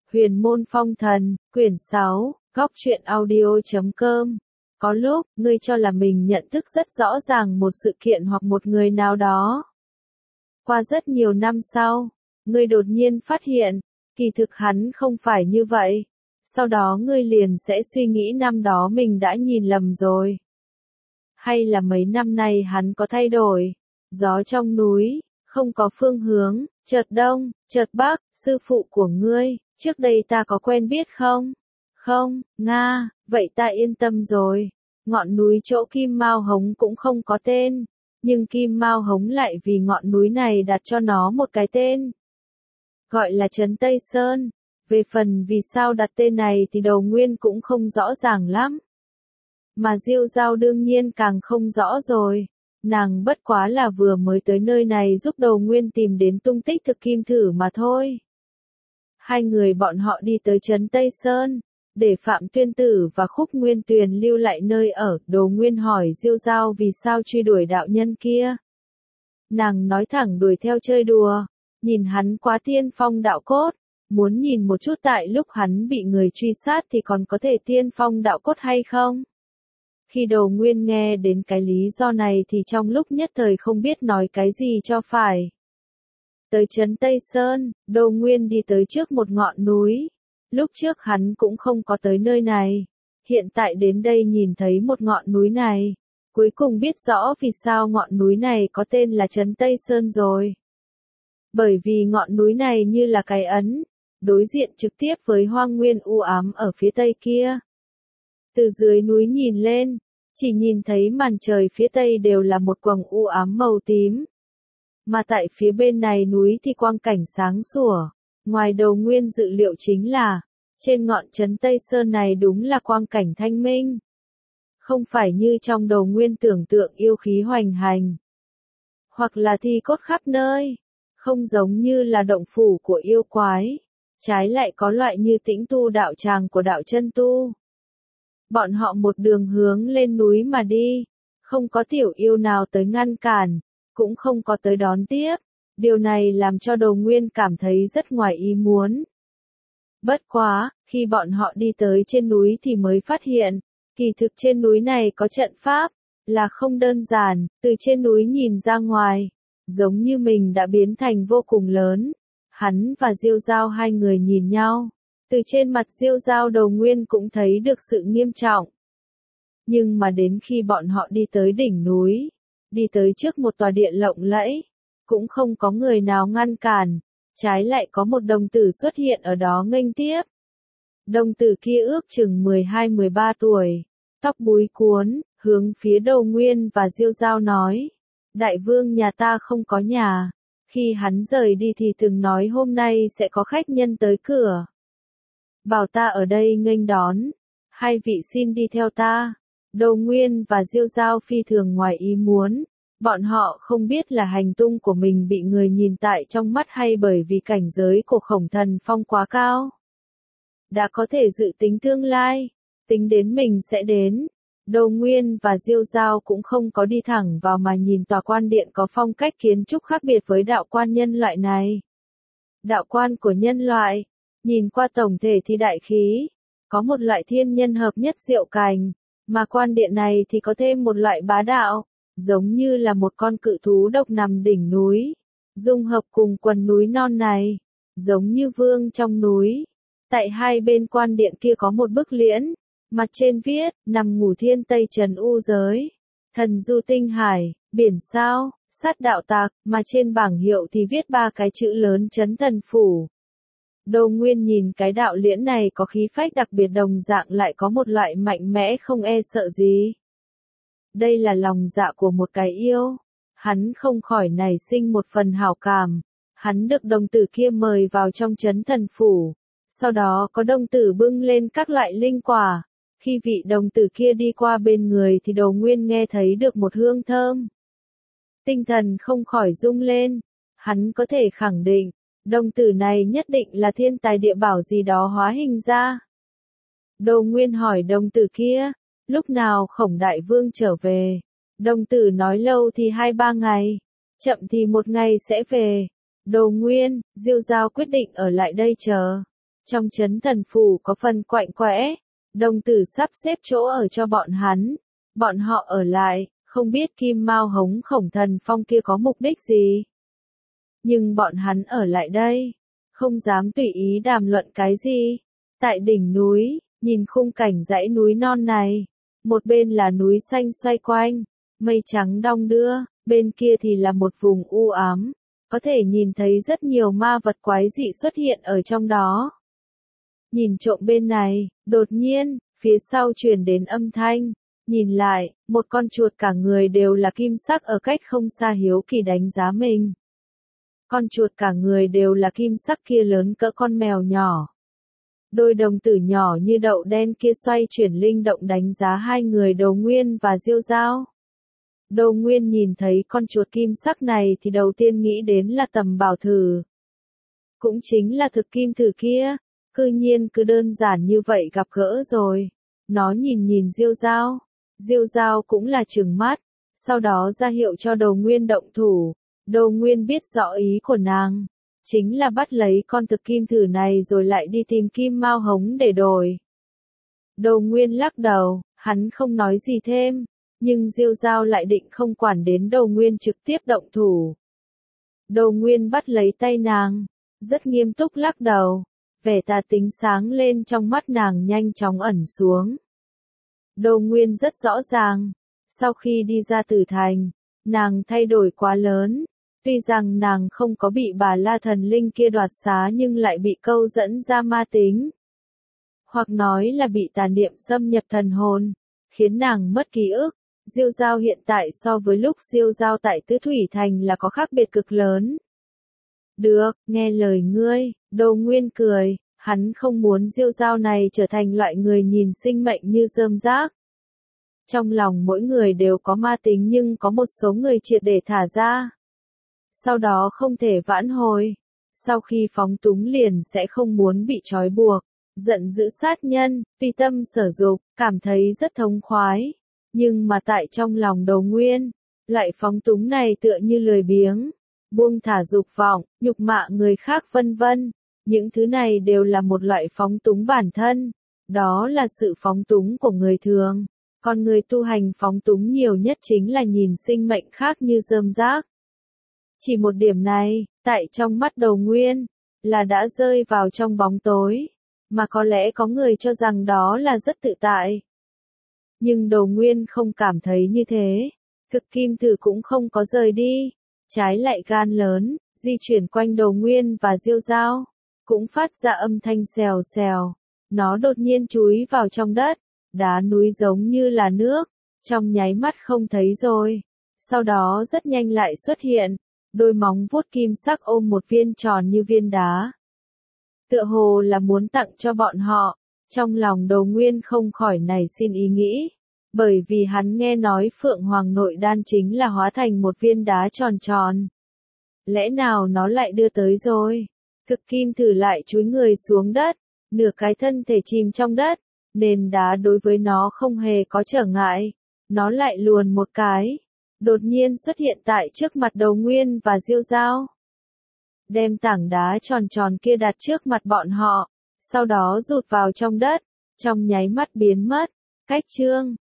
Huyền môn phong thần, quyển 6, góc truyện audio.com. Có lúc, ngươi cho là mình nhận thức rất rõ ràng một sự kiện hoặc một người nào đó. Qua rất nhiều năm sau, ngươi đột nhiên phát hiện, kỳ thực hắn không phải như vậy. Sau đó ngươi liền sẽ suy nghĩ năm đó mình đã nhìn lầm rồi. Hay là mấy năm nay hắn có thay đổi. Gió trong núi, không có phương hướng, chợt đông, chợt bắc, sư phụ của ngươi, trước đây ta có quen biết không? Không, Nga, vậy ta yên tâm rồi. Ngọn núi chỗ Kim Mao Hống cũng không có tên, nhưng Kim Mao Hống lại vì ngọn núi này đặt cho nó một cái tên. Gọi là Trấn Tây Sơn. Về phần vì sao đặt tên này thì Đầu Nguyên cũng không rõ ràng lắm. Mà Diêu Giao đương nhiên càng không rõ rồi. Nàng bất quá là vừa mới tới nơi này giúp Đầu Nguyên tìm đến tung tích thực kim thử mà thôi. Hai người bọn họ đi tới Trấn Tây Sơn, để Phạm Tuyên Tử và Khúc Nguyên Tuyền lưu lại nơi ở. Đầu Nguyên hỏi Diêu Giao vì sao truy đuổi đạo nhân kia. Nàng nói thẳng đuổi theo chơi đùa, nhìn hắn quá tiên phong đạo cốt, muốn nhìn một chút tại lúc hắn bị người truy sát thì còn có thể tiên phong đạo cốt hay không. Khi Đầu Nguyên nghe đến cái lý do này thì trong lúc nhất thời không biết nói cái gì cho phải. Tới Trấn Tây Sơn, Đầu Nguyên đi tới trước một ngọn núi. Lúc trước hắn cũng không có tới nơi này. Hiện tại đến đây nhìn thấy một ngọn núi này. Cuối cùng biết rõ vì sao ngọn núi này có tên là Trấn Tây Sơn rồi. Bởi vì ngọn núi này như là cái ấn, đối diện trực tiếp với hoang nguyên u ám ở phía tây kia. Từ dưới núi nhìn lên, chỉ nhìn thấy màn trời phía tây đều là một quầng u ám màu tím. Mà tại phía bên này núi thì quang cảnh sáng sủa. Ngoài Đầu Nguyên dự liệu chính là, trên ngọn Trấn Tây Sơn này đúng là quang cảnh thanh minh. Không phải như trong Đầu Nguyên tưởng tượng yêu khí hoành hành. Hoặc là thi cốt khắp nơi. Không giống như là động phủ của yêu quái. Trái lại có loại như tĩnh tu đạo tràng của đạo chân tu. Bọn họ một đường hướng lên núi mà đi. Không có tiểu yêu nào tới ngăn cản. Cũng không có tới đón tiếp. Điều này làm cho Đầu Nguyên cảm thấy rất ngoài ý muốn. Bất quá, khi bọn họ đi tới trên núi thì mới phát hiện, kỳ thực trên núi này có trận pháp, là không đơn giản, từ trên núi nhìn ra ngoài, giống như mình đã biến thành vô cùng lớn. Hắn và Diêu Giao hai người nhìn nhau, từ trên mặt Diêu Giao Đầu Nguyên cũng thấy được sự nghiêm trọng. Nhưng mà đến khi bọn họ đi tới đỉnh núi, đi tới trước một tòa điện lộng lẫy, cũng không có người nào ngăn cản, trái lại có một đồng tử xuất hiện ở đó nghênh tiếp. Đồng tử kia ước chừng 12-13 tuổi, tóc búi cuốn, hướng phía Đầu Nguyên và Diêu Giao nói, đại vương nhà ta không có nhà, khi hắn rời đi thì từng nói hôm nay sẽ có khách nhân tới cửa. Bảo ta ở đây nghênh đón, hai vị xin đi theo ta. Đầu Nguyên và Diêu Giao phi thường ngoài ý muốn. Bọn họ không biết là hành tung của mình bị người nhìn tại trong mắt hay bởi vì cảnh giới của Khổng Thần Phong quá cao. Đã có thể dự tính tương lai, tính đến mình sẽ đến. Đầu Nguyên và Diêu Giao cũng không có đi thẳng vào mà nhìn tòa quan điện có phong cách kiến trúc khác biệt với đạo quan nhân loại này. Đạo quan của nhân loại, nhìn qua tổng thể thì đại khí, có một loại thiên nhân hợp nhất diệu cành, mà quan điện này thì có thêm một loại bá đạo. Giống như là một con cự thú độc nằm đỉnh núi, dung hợp cùng quần núi non này, giống như vương trong núi. Tại hai bên quan điện kia có một bức liễn, mặt trên viết, nằm ngủ thiên tây trần u giới, thần du tinh hải, biển sao, sát đạo tạc, mà trên bảng hiệu thì viết ba cái chữ lớn Trấn Thần Phủ. Đầu Nguyên nhìn cái đạo liễn này có khí phách đặc biệt đồng dạng lại có một loại mạnh mẽ không e sợ gì. Đây là lòng dạ của một cái yêu. Hắn không khỏi nảy sinh một phần hảo cảm. Hắn được đồng tử kia mời vào trong Trấn Thần Phủ. Sau đó có đồng tử bưng lên các loại linh quả. Khi vị đồng tử kia đi qua bên người thì Đầu Nguyên nghe thấy được một hương thơm. Tinh thần không khỏi rung lên. Hắn có thể khẳng định, đồng tử này nhất định là thiên tài địa bảo gì đó hóa hình ra. Đầu Nguyên hỏi đồng tử kia, lúc nào Khổng Đại Vương trở về? Đồng tử nói lâu thì 2-3 ngày, chậm thì 1 ngày sẽ về. Đầu Nguyên, Diêu Giao quyết định ở lại đây chờ. Trong trấn thần phủ có phần quạnh quẽ, đồng tử sắp xếp chỗ ở cho bọn hắn. Bọn họ ở lại, không biết Kim Mao hống Khổng Thần Phong kia có mục đích gì. Nhưng bọn hắn ở lại đây, không dám tùy ý đàm luận cái gì. Tại đỉnh núi, nhìn khung cảnh dãy núi non này, một bên là núi xanh xoay quanh, mây trắng đong đưa, bên kia thì là một vùng u ám, có thể nhìn thấy rất nhiều ma vật quái dị xuất hiện ở trong đó. Nhìn trộm bên này, đột nhiên, phía sau truyền đến âm thanh, nhìn lại, một con chuột cả người đều là kim sắc ở cách không xa hiếu kỳ đánh giá mình. Con chuột cả người đều là kim sắc kia lớn cỡ con mèo nhỏ. Đôi đồng tử nhỏ như đậu đen kia xoay chuyển linh động đánh giá hai người Đồ Nguyên và Diêu Dao. Đồ Nguyên nhìn thấy con chuột kim sắc này thì đầu tiên nghĩ đến là Tầm Bảo Thử. Cũng chính là thực kim thử kia, cư nhiên cứ đơn giản như vậy gặp gỡ rồi. Nó nhìn Diêu Dao. Diêu Dao cũng là trừng mắt, sau đó ra hiệu cho Đồ Nguyên động thủ. Đồ Nguyên biết rõ ý của nàng, chính là bắt lấy con thực kim thử này rồi lại đi tìm Kim Mao hống để đổi. Đồ Nguyên lắc đầu, hắn không nói gì thêm, nhưng Diêu Dao lại định không quản đến Đồ Nguyên trực tiếp động thủ. Đồ Nguyên bắt lấy tay nàng, rất nghiêm túc lắc đầu, vẻ tà tính sáng lên trong mắt nàng nhanh chóng ẩn xuống. Đồ Nguyên rất rõ ràng, sau khi đi ra Tử Thành, nàng thay đổi quá lớn. Tuy rằng nàng không có bị bà La Thần Linh kia đoạt xá nhưng lại bị câu dẫn ra ma tính. Hoặc nói là bị tà niệm xâm nhập thần hồn, khiến nàng mất ký ức. Diêu Dao hiện tại so với lúc Diêu Dao tại Tứ Thủy Thành là có khác biệt cực lớn. Được, nghe lời ngươi, Đồ Nguyên cười, hắn không muốn Diêu Dao này trở thành loại người nhìn sinh mệnh như rơm rác. Trong lòng mỗi người đều có ma tính nhưng có một số người triệt để thả ra. Sau đó không thể vãn hồi. Sau khi phóng túng liền sẽ không muốn bị trói buộc, giận dữ sát nhân, tùy tâm sở dục, cảm thấy rất thống khoái. Nhưng mà tại trong lòng Đồ Nguyên, loại phóng túng này tựa như lười biếng, buông thả dục vọng, nhục mạ người khác vân vân. Những thứ này đều là một loại phóng túng bản thân. Đó là sự phóng túng của người thường. Còn người tu hành phóng túng nhiều nhất chính là nhìn sinh mệnh khác như rơm rác. Chỉ một điểm này, tại trong mắt Đồ Nguyên, là đã rơi vào trong bóng tối, mà có lẽ có người cho rằng đó là rất tự tại. Nhưng Đồ Nguyên không cảm thấy như thế, thực kim thử cũng không có rời đi, trái lại gan lớn, di chuyển quanh Đồ Nguyên và Diêu Dao, cũng phát ra âm thanh xèo xèo, nó đột nhiên chúi vào trong đất, đá núi giống như là nước, trong nháy mắt không thấy rồi, sau đó rất nhanh lại xuất hiện. Đôi móng vuốt kim sắc ôm một viên tròn như viên đá. Tựa hồ là muốn tặng cho bọn họ, trong lòng Đồ Nguyên không khỏi nảy sinh ý nghĩ, bởi vì hắn nghe nói Phượng Hoàng nội đan chính là hóa thành một viên đá tròn tròn. Lẽ nào nó lại đưa tới rồi? Thực kim thử lại chúi người xuống đất, nửa cái thân thể chìm trong đất, nền đá đối với nó không hề có trở ngại, nó lại luồn một cái. Đột nhiên xuất hiện tại trước mặt Đồ Nguyên và Diêu Dao. Đem tảng đá tròn tròn kia đặt trước mặt bọn họ, sau đó rụt vào trong đất, trong nháy mắt biến mất. Cách chương